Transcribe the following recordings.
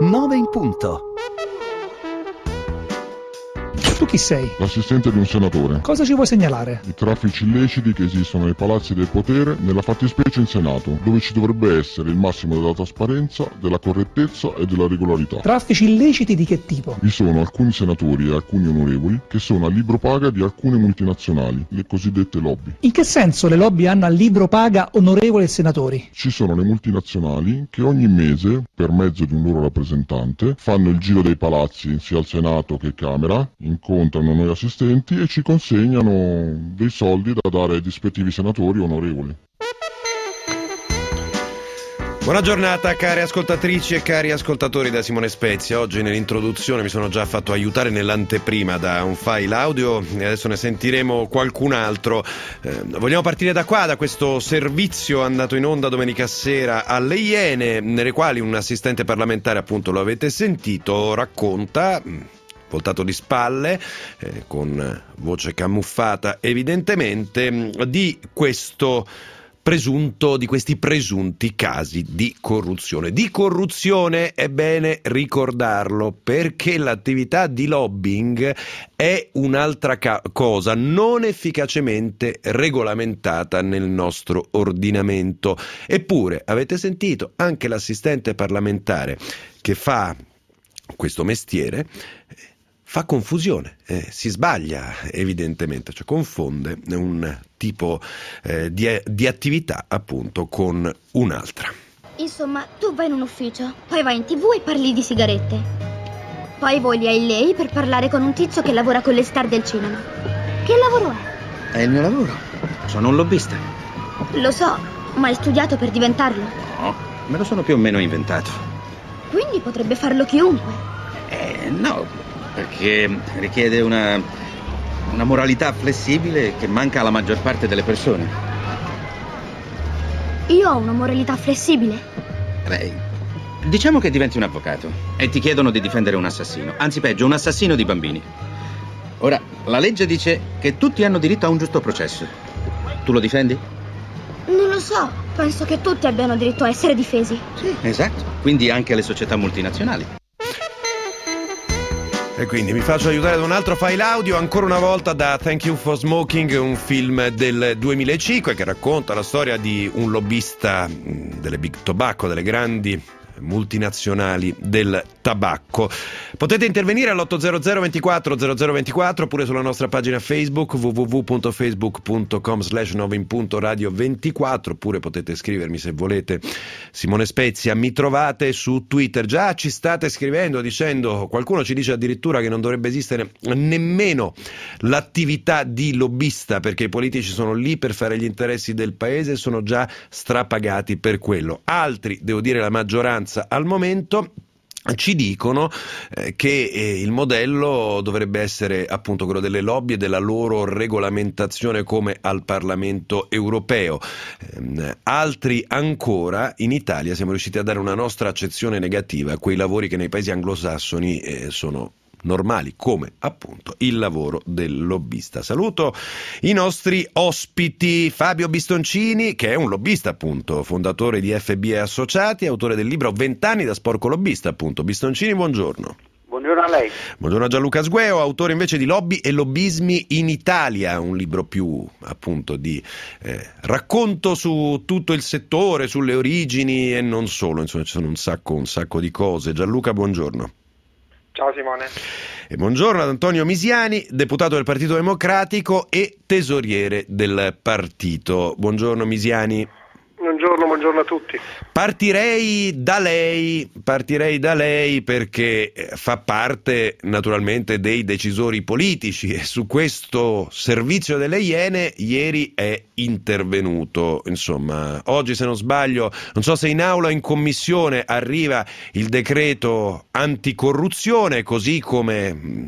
9 in punto. Tu chi sei? L'assistente di un senatore. Cosa ci vuoi segnalare? I traffici illeciti che esistono nei palazzi del potere, nella fattispecie in Senato, dove ci dovrebbe essere il massimo della trasparenza, della correttezza e della regolarità. Traffici illeciti di che tipo? Vi sono alcuni senatori e alcuni onorevoli che sono a libro paga di alcune multinazionali, le cosiddette lobby. In che senso le lobby hanno a libro paga onorevoli e senatori? Ci sono le multinazionali che ogni mese, per mezzo di un loro rappresentante, fanno il giro dei palazzi sia al Senato che Camera, incontrano noi assistenti e ci consegnano dei soldi da dare ai rispettivi senatori onorevoli. Buona giornata cari ascoltatrici e cari ascoltatori da Simone Spezia. Oggi nell'introduzione mi sono già fatto aiutare nell'anteprima da un file audio e adesso ne sentiremo qualcun altro. Vogliamo partire da qua, da questo servizio andato in onda domenica sera alle Iene, nelle quali un assistente parlamentare, appunto lo avete sentito, racconta, voltato di spalle, con voce camuffata evidentemente, di questi presunti casi di corruzione. Di corruzione è bene ricordarlo, perché l'attività di lobbying è un'altra cosa non efficacemente regolamentata nel nostro ordinamento. Eppure, avete sentito, anche l'assistente parlamentare che fa questo mestiere fa confusione, si sbaglia evidentemente, cioè confonde un tipo di attività appunto con un'altra. Insomma, tu vai in un ufficio, poi vai in TV e parli di sigarette. Poi voli a LA per parlare con un tizio che lavora con le star del cinema. Che lavoro è? È il mio lavoro. Sono un lobbista. Lo so, ma hai studiato per diventarlo? No, me lo sono più o meno inventato. Quindi potrebbe farlo chiunque. No, perché richiede una moralità flessibile che manca alla maggior parte delle persone. Io ho una moralità flessibile. Beh, diciamo che diventi un avvocato e ti chiedono di difendere un assassino, anzi peggio, un assassino di bambini. Ora, la legge dice che tutti hanno diritto a un giusto processo. Tu lo difendi? Non lo so, penso che tutti abbiano diritto a essere difesi. Sì, esatto, quindi anche le società multinazionali. E quindi mi faccio aiutare da un altro file audio, ancora una volta da Thank You for Smoking, un film del 2005 che racconta la storia di un lobbista delle Big Tobacco, delle grandi multinazionali del tabacco. Potete intervenire all'800 24 0024 oppure sulla nostra pagina Facebook www.facebook.com/9in.radio24, oppure potete scrivermi se volete. Simone Spezia, mi trovate su Twitter. Già ci state scrivendo dicendo, qualcuno ci dice addirittura che non dovrebbe esistere nemmeno l'attività di lobbista, perché i politici sono lì per fare gli interessi del paese e sono già strapagati per quello. Altri, devo dire la maggioranza al momento, ci dicono che il modello dovrebbe essere appunto quello delle lobby e della loro regolamentazione come al Parlamento europeo. Altri ancora, in Italia siamo riusciti a dare una nostra accezione negativa a quei lavori che nei paesi anglosassoni sono normali, come appunto il lavoro del lobbista. Saluto i nostri ospiti: Fabio Bistoncini, che è un lobbista appunto, fondatore di FBE Associati, autore del libro 20 anni da sporco lobbista appunto. Bistoncini, buongiorno. Buongiorno a lei. Buongiorno a Gianluca Sgueo, autore invece di Lobby e lobbismi in Italia, un libro più appunto di racconto su tutto il settore, sulle origini e non solo, insomma ci sono un sacco di cose. Gianluca, buongiorno. Ciao Simone. E buongiorno ad Antonio Misiani, deputato del Partito Democratico e tesoriere del partito. Buongiorno Misiani. Buongiorno a tutti. Partirei da lei perché fa parte naturalmente dei decisori politici e su questo servizio delle Iene ieri è intervenuto. Insomma, oggi se non sbaglio, non so se in aula o in commissione, arriva il decreto anticorruzione, così come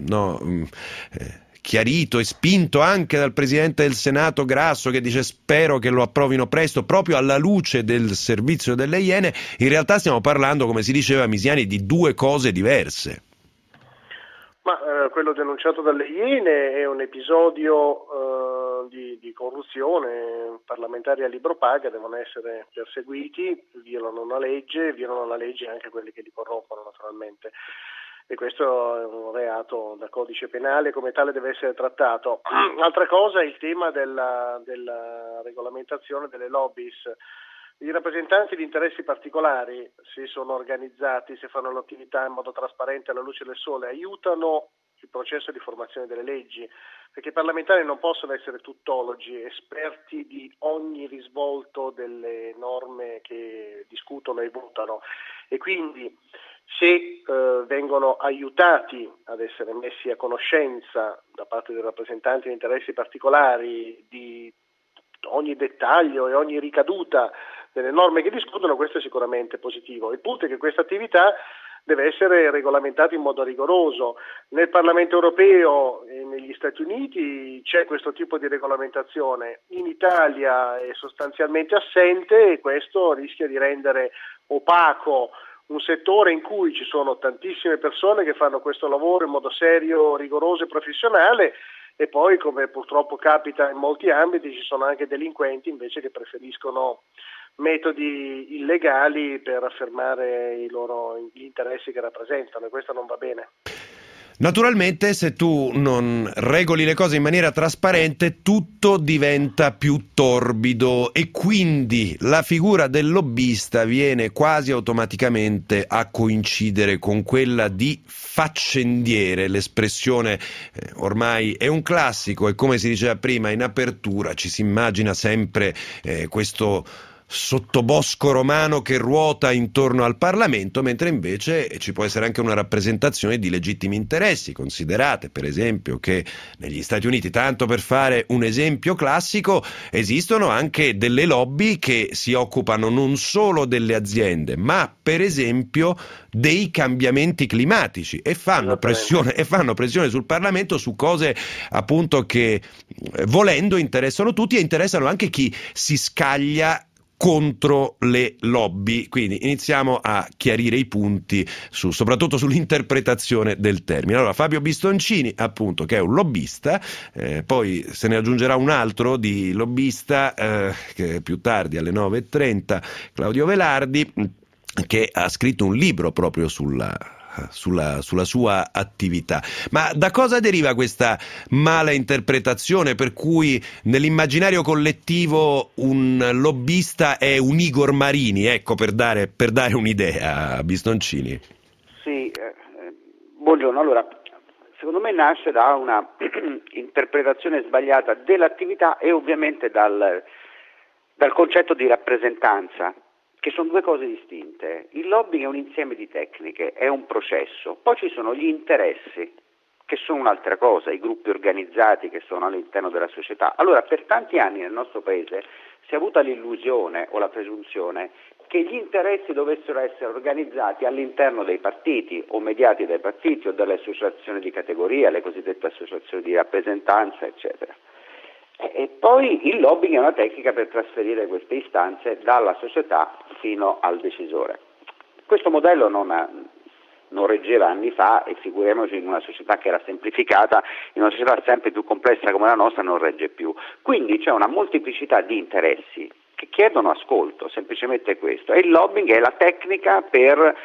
chiarito e spinto anche dal Presidente del Senato Grasso, che dice spero che lo approvino presto, proprio alla luce del servizio delle Iene. In realtà stiamo parlando, come si diceva Misiani, di due cose diverse. Ma quello denunciato dalle Iene è un episodio di corruzione, parlamentari a libro paga devono essere perseguiti, violano la legge anche quelli che li corrompono naturalmente. E questo è un reato da codice penale, come tale deve essere trattato. Altra cosa è il tema della regolamentazione delle lobbies. I rappresentanti di interessi particolari, se sono organizzati, se fanno l'attività in modo trasparente alla luce del sole, aiutano il processo di formazione delle leggi, perché i parlamentari non possono essere tuttologi, esperti di ogni risvolto delle norme che discutono e votano, e quindi se vengono aiutati ad essere messi a conoscenza da parte dei rappresentanti di interessi particolari di ogni dettaglio e ogni ricaduta delle norme che discutono, questo è sicuramente positivo. Il punto è che questa attività deve essere regolamentata in modo rigoroso. Nel Parlamento europeo e negli Stati Uniti c'è questo tipo di regolamentazione, in Italia è sostanzialmente assente, e questo rischia di rendere opaco un settore in cui ci sono tantissime persone che fanno questo lavoro in modo serio, rigoroso e professionale, e poi, come purtroppo capita in molti ambiti, ci sono anche delinquenti invece che preferiscono metodi illegali per affermare gli interessi che rappresentano, e questo non va bene. Naturalmente, se tu non regoli le cose in maniera trasparente, tutto diventa più torbido, e quindi la figura del lobbista viene quasi automaticamente a coincidere con quella di faccendiere. L'espressione ormai è un classico, e come si diceva prima in apertura, ci si immagina sempre questo sottobosco romano che ruota intorno al Parlamento, mentre invece ci può essere anche una rappresentazione di legittimi interessi. Considerate per esempio che negli Stati Uniti, tanto per fare un esempio classico, esistono anche delle lobby che si occupano non solo delle aziende, ma per esempio dei cambiamenti climatici, e fanno pressione sul Parlamento su cose appunto che volendo interessano tutti, e interessano anche chi si scaglia contro le lobby. Quindi iniziamo a chiarire i punti soprattutto sull'interpretazione del termine. Allora, Fabio Bistoncini, appunto, che è un lobbista, poi se ne aggiungerà un altro di lobbista che più tardi alle 9:30, Claudio Velardi, che ha scritto un libro proprio sulla sua attività. Ma da cosa deriva questa mala interpretazione per cui nell'immaginario collettivo un lobbista è un Igor Marini, ecco, per dare un'idea, Bistoncini? Sì, buongiorno. Allora, secondo me nasce da una interpretazione sbagliata dell'attività e ovviamente dal concetto di rappresentanza, che sono due cose distinte. Il lobbying è un insieme di tecniche, è un processo, poi ci sono gli interessi, che sono un'altra cosa, i gruppi organizzati che sono all'interno della società. Allora, per tanti anni nel nostro paese si è avuta l'illusione o la presunzione che gli interessi dovessero essere organizzati all'interno dei partiti o mediati dai partiti o dalle associazioni di categoria, le cosiddette associazioni di rappresentanza, eccetera. E poi il lobbying è una tecnica per trasferire queste istanze dalla società fino al decisore. Questo modello non reggeva anni fa, e figuriamoci in una società che era semplificata, in una società sempre più complessa come la nostra non regge più. Quindi c'è una molteplicità di interessi che chiedono ascolto, semplicemente questo. E il lobbying è la tecnica per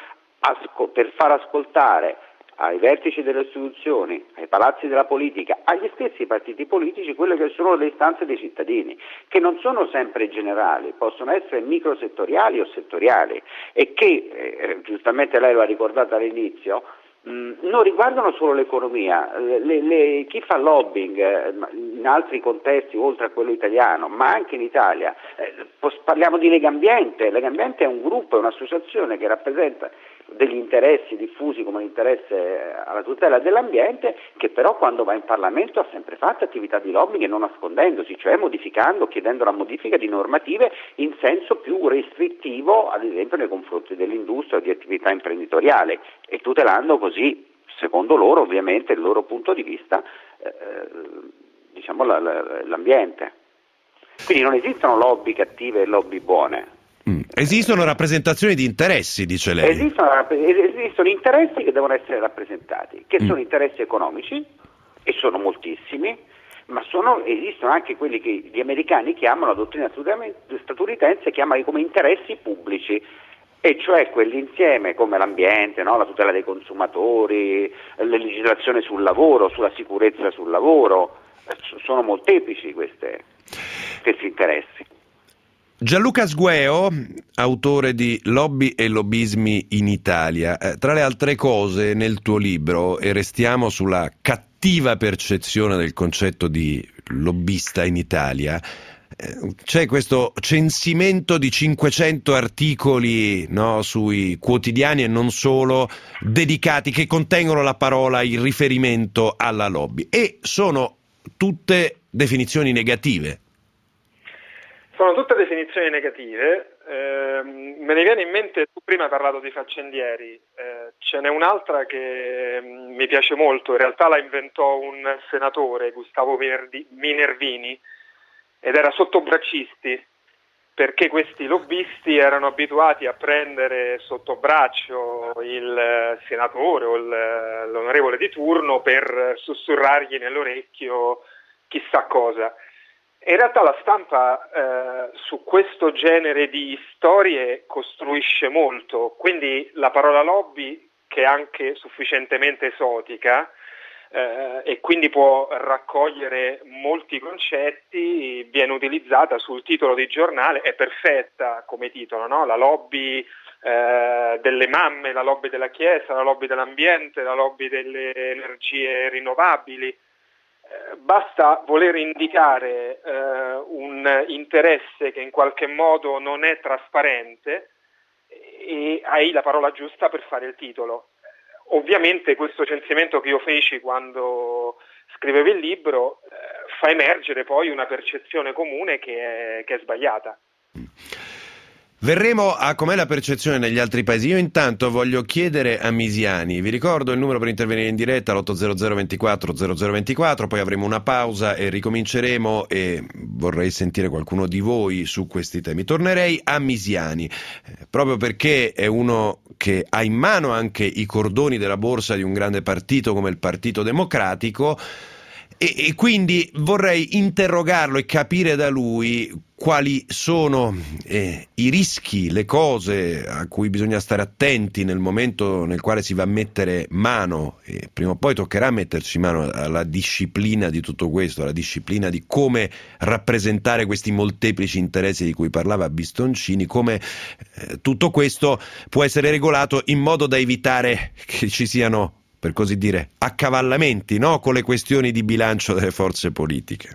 far ascoltare ai vertici delle istituzioni, ai palazzi della politica, agli stessi partiti politici, quelle che sono le istanze dei cittadini, che non sono sempre generali, possono essere microsettoriali o settoriali, e che, giustamente lei lo ha ricordato all'inizio, non riguardano solo l'economia. Chi fa lobbying in altri contesti oltre a quello italiano, ma anche in Italia, parliamo di Legambiente. Legambiente è un gruppo, è un'associazione che rappresenta degli interessi diffusi come l'interesse alla tutela dell'ambiente, che però quando va in Parlamento ha sempre fatto attività di lobbying e non nascondendosi, cioè modificando, chiedendo la modifica di normative in senso più restrittivo, ad esempio nei confronti dell'industria o di attività imprenditoriale, e tutelando così, secondo loro ovviamente, il loro punto di vista, l'ambiente. Quindi non esistono lobby cattive e lobby buone. Esistono rappresentazioni di interessi, dice lei. Esistono interessi che devono essere rappresentati, che sono interessi economici, e sono moltissimi, ma esistono anche quelli che gli americani chiamano, la dottrina statunitense chiama come interessi pubblici, e cioè quell'insieme come l'ambiente, no? La tutela dei consumatori, la legislazione sul lavoro, sulla sicurezza sul lavoro, sono molteplici questi interessi. Gianluca Sgueo, autore di Lobby e lobbismi in Italia, tra le altre cose nel tuo libro, e restiamo sulla cattiva percezione del concetto di lobbista in Italia, c'è questo censimento di 500 articoli, no, sui quotidiani e non solo, dedicati, che contengono la parola, il riferimento alla lobby, e sono tutte definizioni negative. Sono tutte definizioni negative. Me ne viene in mente, tu prima hai parlato di faccendieri, ce n'è un'altra che mi piace molto, in realtà la inventò un senatore, Gustavo Minervini, ed era sottobraccisti, perché questi lobbisti erano abituati a prendere sotto braccio il senatore o l'onorevole di turno per sussurrargli nell'orecchio chissà cosa. In realtà la stampa su questo genere di storie costruisce molto, quindi la parola lobby, che è anche sufficientemente esotica e quindi può raccogliere molti concetti, viene utilizzata sul titolo di giornale, è perfetta come titolo, no? La lobby delle mamme, la lobby della Chiesa, la lobby dell'ambiente, la lobby delle energie rinnovabili. Basta voler indicare un interesse che in qualche modo non è trasparente e hai la parola giusta per fare il titolo. Ovviamente questo censimento che io feci quando scrivevo il libro fa emergere poi una percezione comune che è sbagliata. Verremo a com'è la percezione negli altri paesi. Io intanto voglio chiedere a Misiani, vi ricordo il numero per intervenire in diretta, l'800 24 0024, poi avremo una pausa e ricominceremo, e vorrei sentire qualcuno di voi su questi temi. Tornerei a Misiani, proprio perché è uno che ha in mano anche i cordoni della borsa di un grande partito come il Partito Democratico, e quindi vorrei interrogarlo e capire da lui quali sono i rischi, le cose a cui bisogna stare attenti nel momento nel quale si va a mettere mano, e prima o poi toccherà metterci mano, alla disciplina di tutto questo, alla disciplina di come rappresentare questi molteplici interessi di cui parlava Bistoncini, come tutto questo può essere regolato in modo da evitare che ci siano, per così dire, accavallamenti, no? Con le questioni di bilancio delle forze politiche.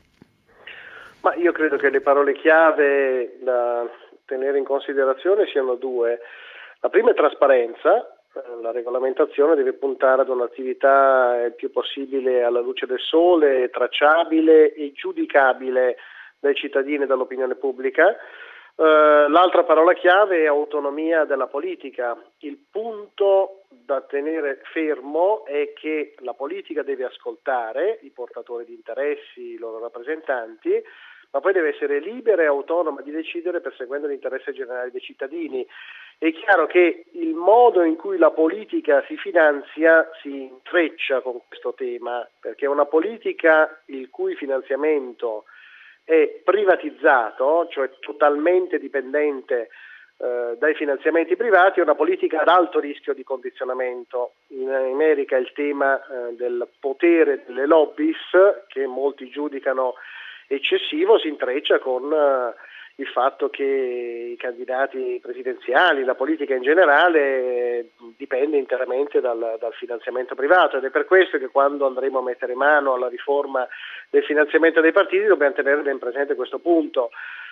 Ma io credo che le parole chiave da tenere in considerazione siano due. La prima è trasparenza. La regolamentazione deve puntare ad un'attività il più possibile alla luce del sole, tracciabile e giudicabile dai cittadini e dall'opinione pubblica. L'altra parola chiave è autonomia della politica. Il punto da tenere fermo è che la politica deve ascoltare i portatori di interessi, i loro rappresentanti, ma poi deve essere libera e autonoma di decidere perseguendo l'interesse generale dei cittadini. È chiaro che il modo in cui la politica si finanzia si intreccia con questo tema, perché una politica il cui finanziamento è privatizzato, cioè totalmente dipendente dai finanziamenti privati, è una politica ad alto rischio di condizionamento. In America il tema del potere delle lobbies, che molti giudicano eccessivo, si intreccia con il fatto che i candidati presidenziali, la politica in generale, dipende interamente dal finanziamento privato, ed è per questo che quando andremo a mettere mano alla riforma del finanziamento dei partiti dobbiamo tenere ben presente questo punto.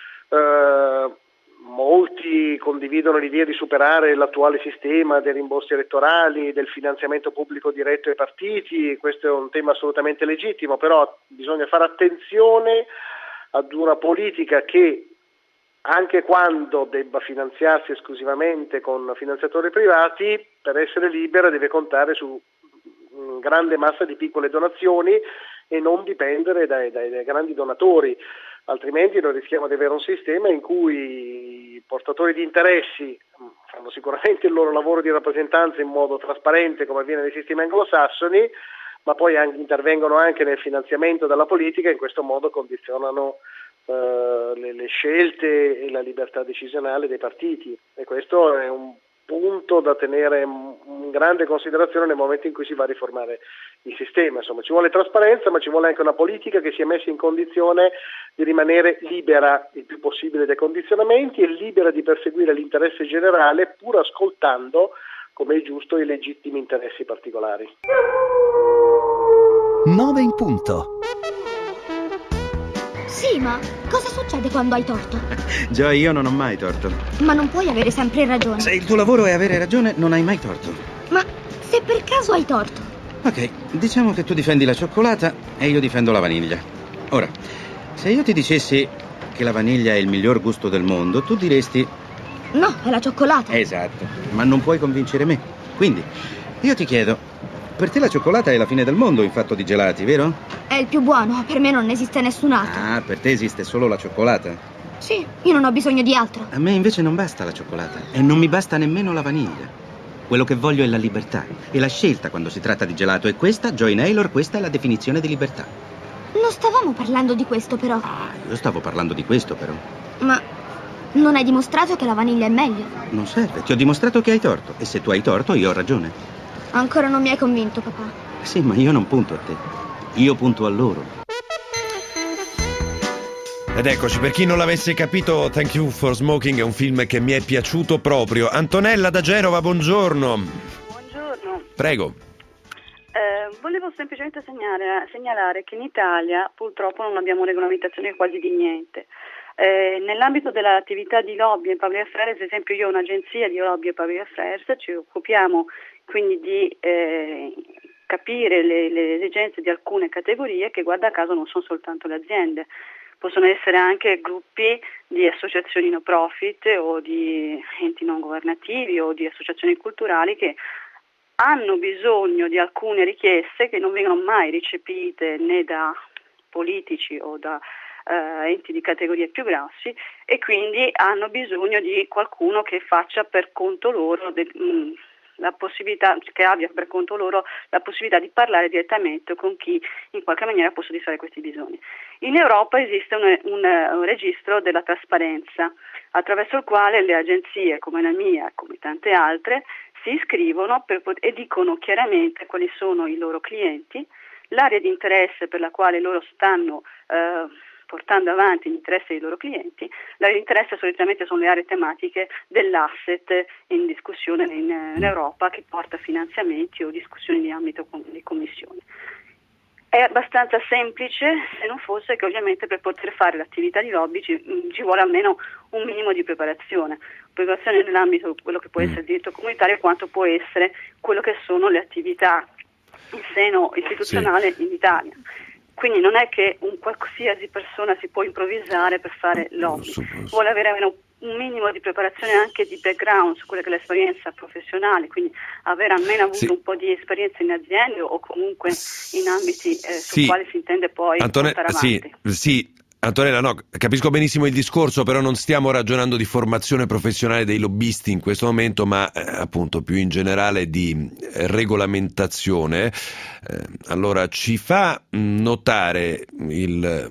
Molti condividono l'idea di superare l'attuale sistema dei rimborsi elettorali, del finanziamento pubblico diretto ai partiti. Questo è un tema assolutamente legittimo, però bisogna fare attenzione ad una politica che, anche quando debba finanziarsi esclusivamente con finanziatori privati, per essere libera deve contare su grande massa di piccole donazioni e non dipendere dai grandi donatori. Altrimenti noi rischiamo di avere un sistema in cui i portatori di interessi fanno sicuramente il loro lavoro di rappresentanza in modo trasparente, come avviene nei sistemi anglosassoni, ma poi intervengono anche nel finanziamento della politica e in questo modo condizionano le scelte e la libertà decisionale dei partiti, e questo è un punto da tenere in grande considerazione nel momento in cui si va a riformare il sistema. Insomma, ci vuole trasparenza, ma ci vuole anche una politica che sia messa in condizione di rimanere libera il più possibile dai condizionamenti e libera di perseguire l'interesse generale, pur ascoltando, come è giusto, i legittimi interessi particolari. 9 in punto. Sì, ma cosa succede quando hai torto? Joy, io non ho mai torto. Ma non puoi avere sempre ragione. Se il tuo lavoro è avere ragione, non hai mai torto. Ma se per caso hai torto? Ok, diciamo che tu difendi la cioccolata e io difendo la vaniglia. Ora, se io ti dicessi che la vaniglia è il miglior gusto del mondo, tu diresti... No, è la cioccolata. Esatto, ma non puoi convincere me. Quindi, io ti chiedo... Per te la cioccolata è la fine del mondo in fatto di gelati, vero? È il più buono, per me non esiste nessun altro. Ah, per te esiste solo la cioccolata? Sì, io non ho bisogno di altro. A me invece non basta la cioccolata e non mi basta nemmeno la vaniglia. Quello che voglio è la libertà e la scelta quando si tratta di gelato, e questa, Joy Naylor, questa è la definizione di libertà. Non stavamo parlando di questo, però. Ah, io stavo parlando di questo, però. Ma non hai dimostrato che la vaniglia è meglio? Non serve, ti ho dimostrato che hai torto, e se tu hai torto io ho ragione. Ancora non mi hai convinto, papà. Sì, ma io non punto a te. Io punto a loro. Ed eccoci, per chi non l'avesse capito, Thank You for Smoking è un film che mi è piaciuto proprio. Antonella da Genova, buongiorno. Buongiorno. Prego. Volevo semplicemente segnalare che in Italia purtroppo non abbiamo regolamentazione quasi di niente. Nell'ambito dell'attività di lobby e public affairs, ad esempio io ho un'agenzia di lobby e public affairs, ci occupiamo quindi di capire le esigenze di alcune categorie che, guarda caso, non sono soltanto le aziende, possono essere anche gruppi di associazioni no profit o di enti non governativi o di associazioni culturali che hanno bisogno di alcune richieste che non vengono mai recepite né da politici o da enti di categorie più grossi, e quindi hanno bisogno di qualcuno che faccia per conto loro la possibilità, che abbia per conto loro la possibilità di parlare direttamente con chi in qualche maniera può soddisfare questi bisogni. In Europa esiste un registro della trasparenza attraverso il quale le agenzie come la mia, come tante altre, si iscrivono e dicono chiaramente quali sono i loro clienti, l'area di interesse per la quale loro stanno portando avanti gli interessi dei loro clienti. L'area di interesse solitamente sono le aree tematiche dell'asset in discussione in Europa, che porta finanziamenti o discussioni di ambito di commissione. È abbastanza semplice, se non fosse che ovviamente per poter fare l'attività di lobby ci vuole almeno un minimo di preparazione nell'ambito di quello che può essere il diritto comunitario, quanto può essere quello che sono le attività in seno istituzionale in Italia. Quindi non è che un qualsiasi persona si può improvvisare per fare lobby, vuole avere un minimo di preparazione anche di background su quella che è l'esperienza professionale, quindi aver almeno avuto un po' di esperienza in aziende o comunque in ambiti su quali si intende poi portare avanti. Sì. Antonella, no, capisco benissimo il discorso, però non stiamo ragionando di formazione professionale dei lobbisti in questo momento, ma appunto più in generale di regolamentazione. Allora, ci fa notare il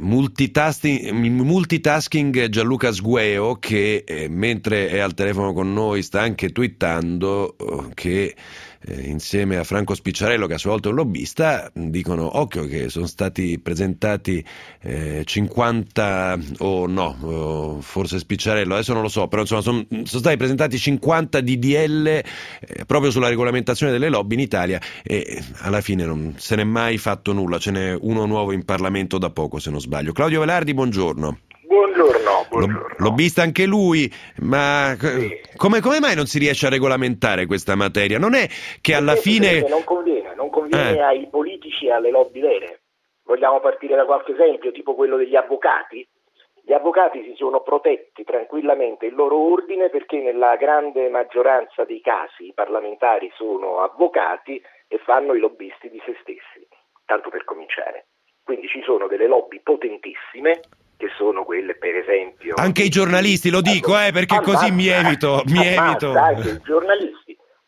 multitasking Gianluca Sgueo, che mentre è al telefono con noi sta anche twittando che insieme a Franco Spicciarello, che a sua volta è un lobbista, dicono occhio che sono stati presentati 50 forse Spicciarello, adesso non lo so, però insomma sono stati presentati 50 DDL proprio sulla regolamentazione delle lobby in Italia, e alla fine non se n'è mai fatto nulla. Ce n'è uno nuovo in Parlamento da poco, se non sbaglio. Claudio Velardi, buongiorno. Buongiorno. Lobbista anche lui, ma come mai non si riesce a regolamentare questa materia? Non è che alla fine... Non conviene ai politici e alle lobby vere. Vogliamo partire da qualche esempio, tipo quello degli avvocati? Gli avvocati si sono protetti tranquillamente il loro ordine perché nella grande maggioranza dei casi i parlamentari sono avvocati e fanno i lobbisti di se stessi, tanto per cominciare. Quindi ci sono delle lobby potentissime, che sono quelle, per esempio... Anche i giornalisti, lo dico, perché così mi evito. Anche i giornalisti,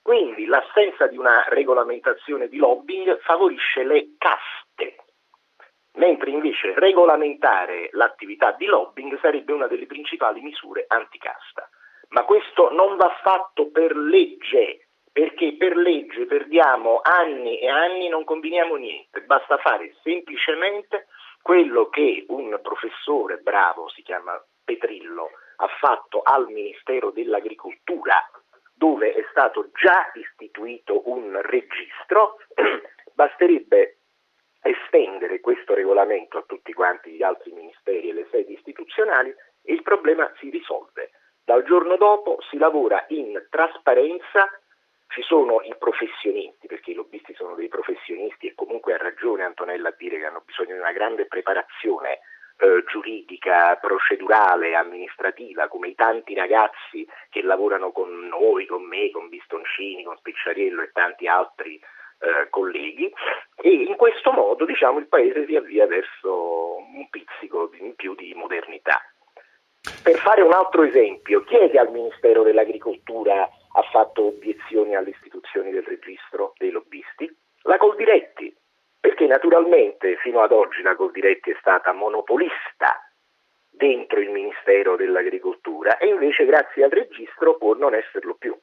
Quindi l'assenza di una regolamentazione di lobbying favorisce le caste, mentre invece regolamentare l'attività di lobbying sarebbe una delle principali misure anticasta. Ma questo non va fatto per legge, perché per legge perdiamo anni e anni, non combiniamo niente, basta fare semplicemente quello che un professore bravo, si chiama Petrillo, ha fatto al Ministero dell'Agricoltura, dove è stato già istituito un registro. Basterebbe estendere questo regolamento a tutti quanti gli altri ministeri e le sedi istituzionali e il problema si risolve. Dal giorno dopo si lavora in trasparenza, ci sono i professionisti, perché i lobbisti sono dei professionisti e comunque ha ragione Antonella a dire che hanno bisogno di una grande preparazione giuridica, procedurale, amministrativa, come i tanti ragazzi che lavorano con noi, con me, con Bistoncini, con Spicciariello e tanti altri colleghi, e in questo modo il paese si avvia verso un pizzico in più di modernità. Per fare un altro esempio, chi è che al Ministero dell'Agricoltura ha fatto obiezioni alle istituzioni del registro dei lobbisti? La Coldiretti, perché naturalmente fino ad oggi la Coldiretti è stata monopolista dentro il Ministero dell'Agricoltura e invece grazie al registro può non esserlo più.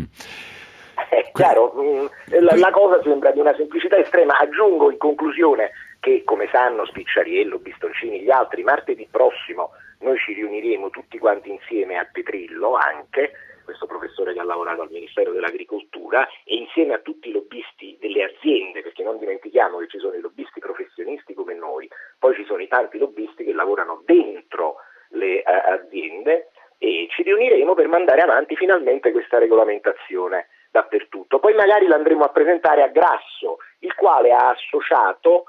È chiaro, la cosa sembra di una semplicità estrema. Aggiungo in conclusione che, come sanno Spicciariello, Bistoncini, gli altri, martedì prossimo noi ci riuniremo tutti quanti insieme a Petrillo, anche questo professore che ha lavorato al Ministero dell'Agricoltura, e insieme a tutti i lobbisti delle aziende, perché non dimentichiamo che ci sono i lobbisti professionisti come noi, poi ci sono i tanti lobbisti che lavorano dentro le aziende, e ci riuniremo per mandare avanti finalmente questa regolamentazione dappertutto. Poi magari l'andremo a presentare a Grasso, il quale ha associato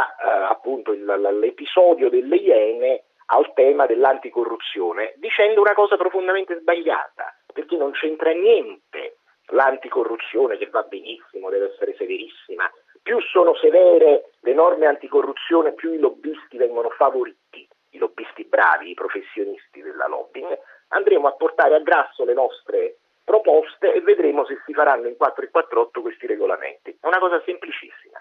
l'episodio delle Iene al tema dell'anticorruzione, dicendo una cosa profondamente sbagliata, perché non c'entra niente l'anticorruzione, che va benissimo, deve essere severissima. Più sono severe le norme anticorruzione, più i lobbisti vengono favoriti, i lobbisti bravi, i professionisti della lobbying. Andremo a portare a Grasso le nostre proposte e vedremo se si faranno in 4 e 4/8 questi regolamenti. È una cosa semplicissima.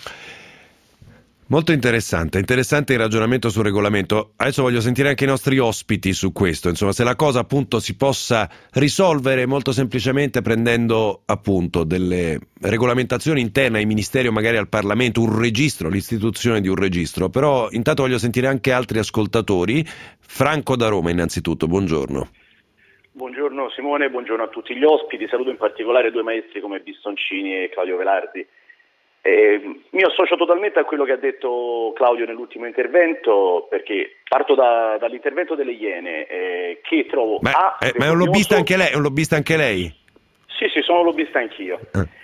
Molto interessante il ragionamento sul regolamento. Adesso voglio sentire anche i nostri ospiti su questo, insomma, se la cosa appunto si possa risolvere molto semplicemente prendendo appunto delle regolamentazioni interne ai ministeri o magari al Parlamento, un registro, l'istituzione di un registro. Però intanto voglio sentire anche altri ascoltatori. Franco da Roma innanzitutto, buongiorno. Buongiorno Simone, buongiorno a tutti gli ospiti, saluto in particolare due maestri come Bistoncini e Claudio Velardi. Mi associo totalmente a quello che ha detto Claudio nell'ultimo intervento, perché parto dall'intervento delle Iene, che trovo... Ma è un lobbista anche lei? È un lobbista anche lei? Sì, sono lobbista anch'io.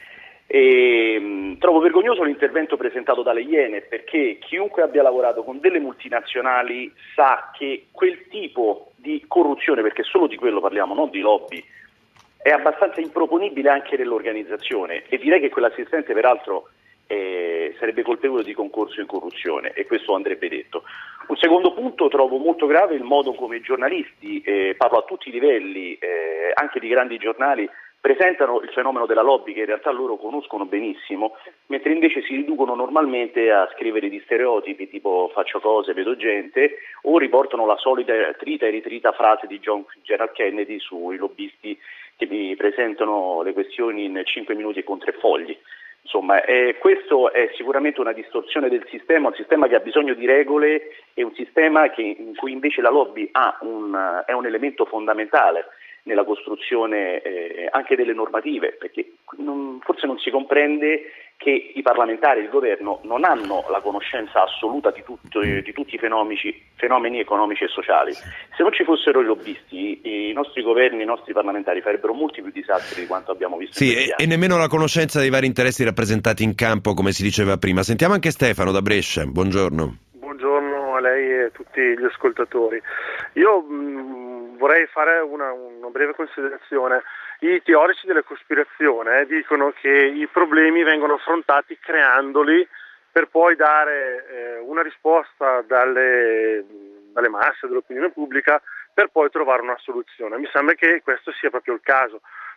Trovo vergognoso l'intervento presentato dalle Iene, perché chiunque abbia lavorato con delle multinazionali sa che quel tipo di corruzione, perché solo di quello parliamo, non di lobby, è abbastanza improponibile anche nell'organizzazione, e direi che quell'assistente peraltro sarebbe colpevole di concorso in corruzione, e questo andrebbe detto. Un secondo punto: trovo molto grave il modo come i giornalisti, parlo a tutti i livelli, anche di grandi giornali, presentano il fenomeno della lobby, che in realtà loro conoscono benissimo, mentre invece si riducono normalmente a scrivere di stereotipi tipo faccio cose, vedo gente, o riportano la solita trita e ritrita frase di John Gerald Kennedy sui lobbisti che mi presentano le questioni in 5 minuti e con 3 fogli. Insomma, questo è sicuramente una distorsione del sistema, un sistema che ha bisogno di regole, e un sistema in cui invece la lobby è un elemento fondamentale nella costruzione anche delle normative, perché forse non si comprende che i parlamentari e il governo non hanno la conoscenza assoluta di tutti i fenomeni economici e sociali. Se non ci fossero i lobbisti, i nostri governi e i nostri parlamentari farebbero molti più disastri di quanto abbiamo visto. Sì, e nemmeno la conoscenza dei vari interessi rappresentati in campo, come si diceva prima. Sentiamo anche Stefano da Brescia, buongiorno. Buongiorno a lei e a tutti gli ascoltatori. Io vorrei fare una breve considerazione. I teorici della cospirazione dicono che i problemi vengono affrontati creandoli, per poi dare una risposta dalle masse, dall'opinione pubblica, per poi trovare una soluzione. Mi sembra che questo sia proprio il caso.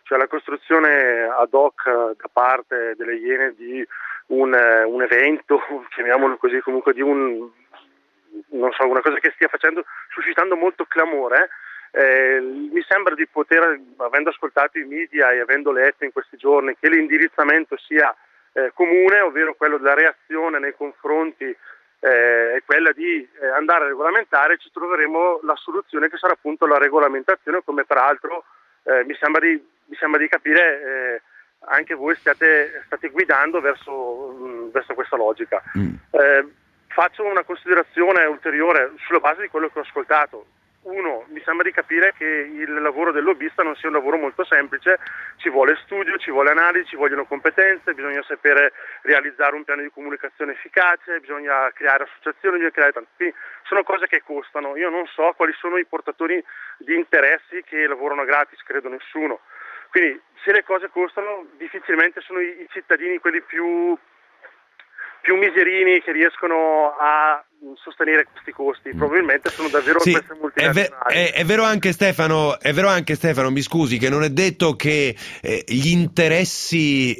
cioè la costruzione ad hoc da parte delle Iene di un evento, chiamiamolo così, comunque di non so, una cosa che stia suscitando molto clamore. Mi sembra di poter, avendo ascoltato i media e avendo letto in questi giorni, che l'indirizzamento sia comune, ovvero quello della reazione nei confronti è quella di andare a regolamentare. Ci troveremo la soluzione che sarà appunto la regolamentazione, come peraltro mi sembra di capire anche voi state guidando verso questa logica. Faccio una considerazione ulteriore sulla base di quello che ho ascoltato. Uno, mi sembra di capire che il lavoro del lobbista non sia un lavoro molto semplice, ci vuole studio, ci vuole analisi, ci vogliono competenze, bisogna sapere realizzare un piano di comunicazione efficace, bisogna creare associazioni, bisogna creare tanti. Quindi sono cose che costano. Io non so quali sono i portatori di interessi che lavorano gratis, credo nessuno. Quindi se le cose costano, difficilmente sono i cittadini quelli più miserini che riescono a sostenere questi costi. Probabilmente sono davvero queste multinazionali. È vero anche Stefano, mi scusi, che non è detto che gli interessi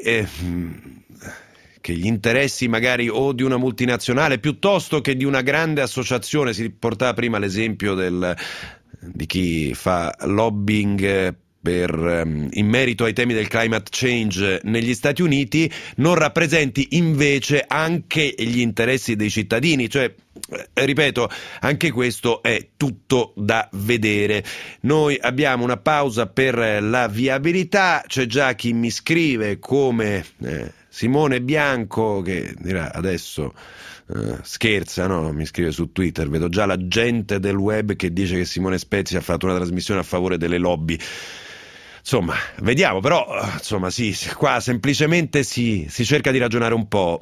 magari o di una multinazionale piuttosto che di una grande associazione, si portava prima l'esempio di chi fa lobbying in merito ai temi del climate change negli Stati Uniti, non rappresenti invece anche gli interessi dei cittadini. Cioè, ripeto, anche questo è tutto da vedere. Noi abbiamo una pausa per la viabilità, c'è già chi mi scrive come Simone Bianco che dirà adesso scherza, no? Mi scrive su Twitter, vedo già la gente del web che dice che Simone Spezia ha fatto una trasmissione a favore delle lobby. Insomma, vediamo, però, insomma, sì, qua semplicemente si cerca di ragionare un po'.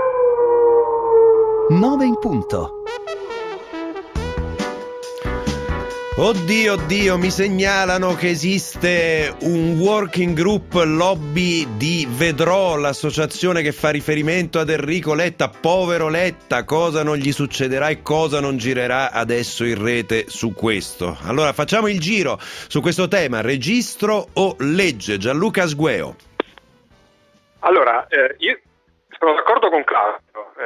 9 in punto. Oddio, mi segnalano che esiste un working group lobby di Vedrò, l'associazione che fa riferimento ad Enrico Letta. Povero Letta, cosa non gli succederà e cosa non girerà adesso in rete su questo. Allora facciamo il giro su questo tema, registro o legge. Gianluca Sgueo. Allora, io sono d'accordo con Claudio,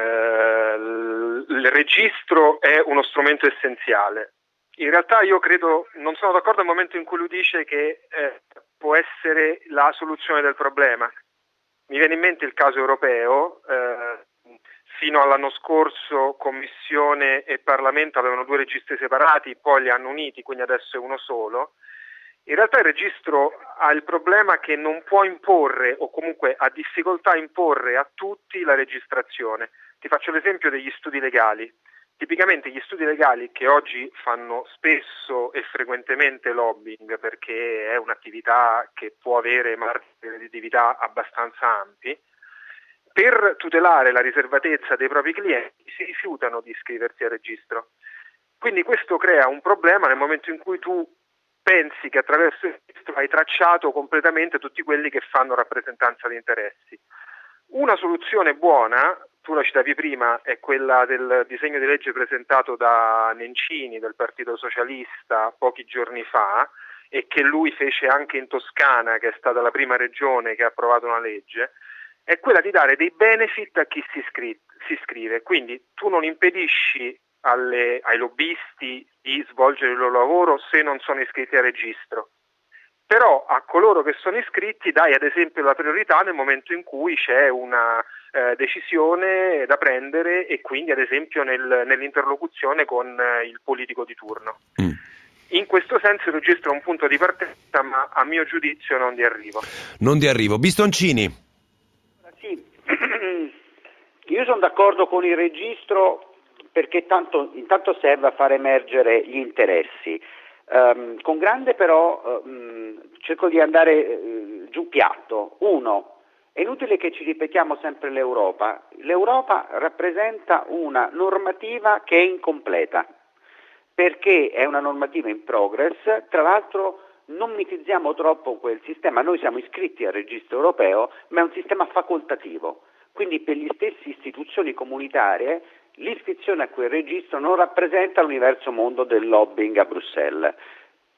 il registro è uno strumento essenziale. In realtà io non sono d'accordo nel momento in cui lui dice che può essere la soluzione del problema. Mi viene in mente il caso europeo, fino all'anno scorso Commissione e Parlamento avevano 2 registri separati, poi li hanno uniti, quindi adesso è uno solo. In realtà il registro ha il problema che non può imporre, o comunque ha difficoltà a imporre a tutti la registrazione. Ti faccio l'esempio degli studi legali. Tipicamente gli studi legali, che oggi fanno spesso e frequentemente lobbying, perché è un'attività che può avere margini di redditività abbastanza ampi, per tutelare la riservatezza dei propri clienti si rifiutano di iscriversi al registro. Quindi questo crea un problema nel momento in cui tu pensi che attraverso il registro hai tracciato completamente tutti quelli che fanno rappresentanza di interessi. Una soluzione buona, tu la citavi prima, è quella del disegno di legge presentato da Nencini del Partito Socialista pochi giorni fa e che lui fece anche in Toscana, che è stata la prima regione che ha approvato una legge, è quella di dare dei benefit a chi si iscrive. Quindi tu non impedisci ai lobbisti di svolgere il loro lavoro se non sono iscritti al registro. Però a coloro che sono iscritti dai ad esempio la priorità nel momento in cui c'è una decisione da prendere e quindi ad esempio nell'interlocuzione con il politico di turno. In questo senso il registro è un punto di partenza, ma a mio giudizio non di arrivo. Bistoncini. Sì, io sono d'accordo con il registro perché intanto serve a far emergere gli interessi. Con grande però cerco di andare giù piatto. Uno, è inutile che ci ripetiamo sempre l'Europa. L'Europa rappresenta una normativa che è incompleta, perché è una normativa in progress. Tra l'altro non mitizziamo troppo quel sistema, noi siamo iscritti al registro europeo, ma è un sistema facoltativo, quindi per le stesse istituzioni comunitarie l'iscrizione a quel registro non rappresenta l'universo mondo del lobbying a Bruxelles.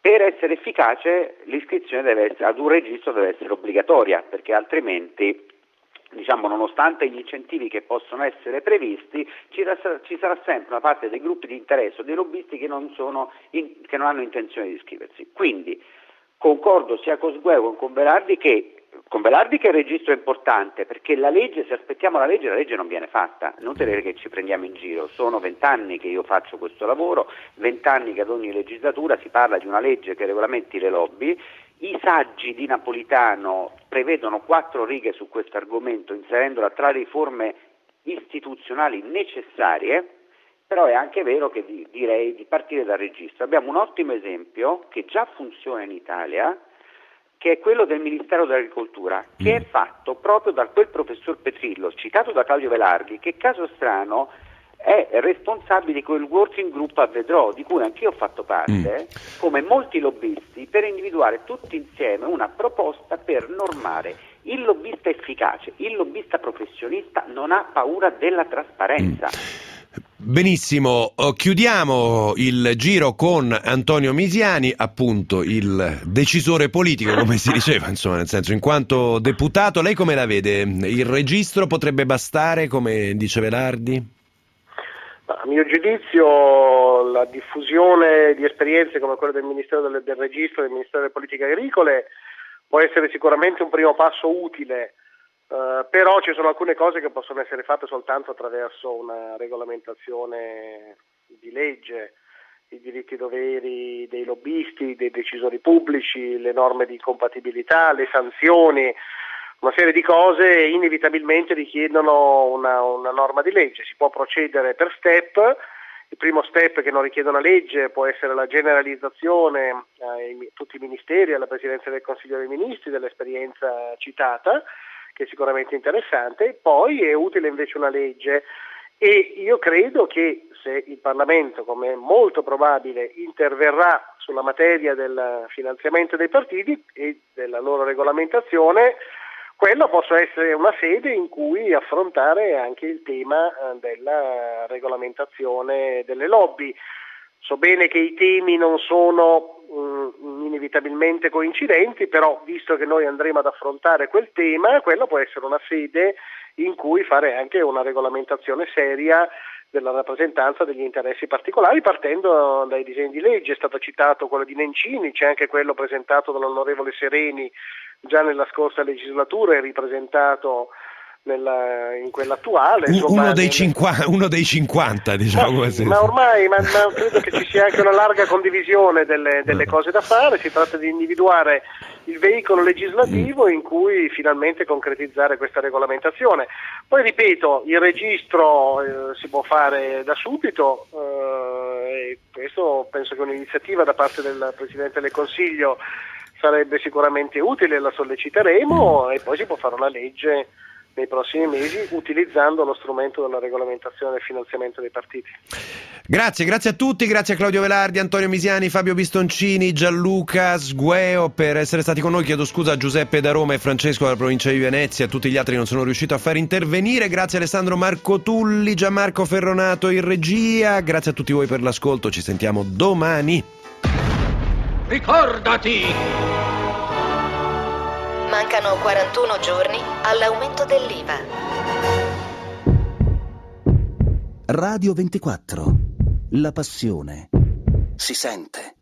per essere efficace l'iscrizione ad un registro deve essere obbligatoria, perché altrimenti, nonostante gli incentivi che possono essere previsti, ci sarà sempre una parte dei gruppi di interesse o dei lobbisti che non hanno intenzione di iscriversi. Quindi concordo sia con Sgueo che con Velardi che il registro è importante, perché la legge, se aspettiamo la legge non viene fatta. Non tenere che ci prendiamo in giro. Sono 20 anni che io faccio questo lavoro, 20 anni che ad ogni legislatura si parla di una legge che regolamenti le lobby. I saggi di Napolitano prevedono 4 righe su questo argomento, inserendola tra le riforme istituzionali necessarie, però è anche vero che direi di partire dal registro. Abbiamo un ottimo esempio che già funziona in Italia, che è quello del Ministero dell'Agricoltura, che è fatto proprio da quel professor Petrillo, citato da Claudio Velardi, che caso strano è responsabile di quel working group a Vedrò, di cui anch'io ho fatto parte, come molti lobbisti, per individuare tutti insieme una proposta per normare. Il lobbista efficace, il lobbista professionista non ha paura della trasparenza. Benissimo, chiudiamo il giro con Antonio Misiani, appunto il decisore politico, come si diceva, insomma, nel senso, in quanto deputato, lei come la vede? Il registro potrebbe bastare, come dice Velardi? A mio giudizio la diffusione di esperienze come quella del Ministero del Registro e del Ministero delle Politiche Agricole può essere sicuramente un primo passo utile. Però ci sono alcune cose che possono essere fatte soltanto attraverso una regolamentazione di legge, i diritti e doveri dei lobbisti, dei decisori pubblici, le norme di compatibilità, le sanzioni, una serie di cose inevitabilmente richiedono una norma di legge. Si può procedere per step. Il primo step, che non richiede una legge, può essere la generalizzazione a tutti i ministeri, alla Presidenza del Consiglio dei Ministri dell'esperienza citata, che è sicuramente interessante. Poi è utile invece una legge, e io credo che se il Parlamento, come è molto probabile, interverrà sulla materia del finanziamento dei partiti e della loro regolamentazione, quella possa essere una sede in cui affrontare anche il tema della regolamentazione delle lobby. So bene che i temi non sono inevitabilmente coincidenti, però visto che noi andremo ad affrontare quel tema, quella può essere una sede in cui fare anche una regolamentazione seria della rappresentanza degli interessi particolari, partendo dai disegni di legge. È stato citato quello di Nencini, c'è anche quello presentato dall'onorevole Sereni già nella scorsa legislatura e ripresentato in quella attuale. Uno dei 50, diciamo così. Ma ormai credo che ci sia anche una larga condivisione delle cose da fare. Si tratta di individuare il veicolo legislativo in cui finalmente concretizzare questa regolamentazione. Poi ripeto, il registro si può fare da subito, e questo penso che un'iniziativa da parte del Presidente del Consiglio sarebbe sicuramente utile, la solleciteremo, e poi si può fare una legge nei prossimi mesi utilizzando lo strumento della regolamentazione del finanziamento dei partiti. Grazie a tutti, grazie a Claudio Velardi, Antonio Misiani, Fabio Bistoncini, Gianluca Sgueo per essere stati con noi. Chiedo scusa a Giuseppe da Roma e Francesco dalla provincia di Venezia, a tutti gli altri non sono riuscito a far intervenire. Grazie a Alessandro Marco Tulli, Gianmarco Ferronato in regia, grazie a tutti voi per l'ascolto, ci sentiamo domani. Ricordati! Mancano 41 giorni all'aumento dell'IVA. Radio 24. La passione si sente.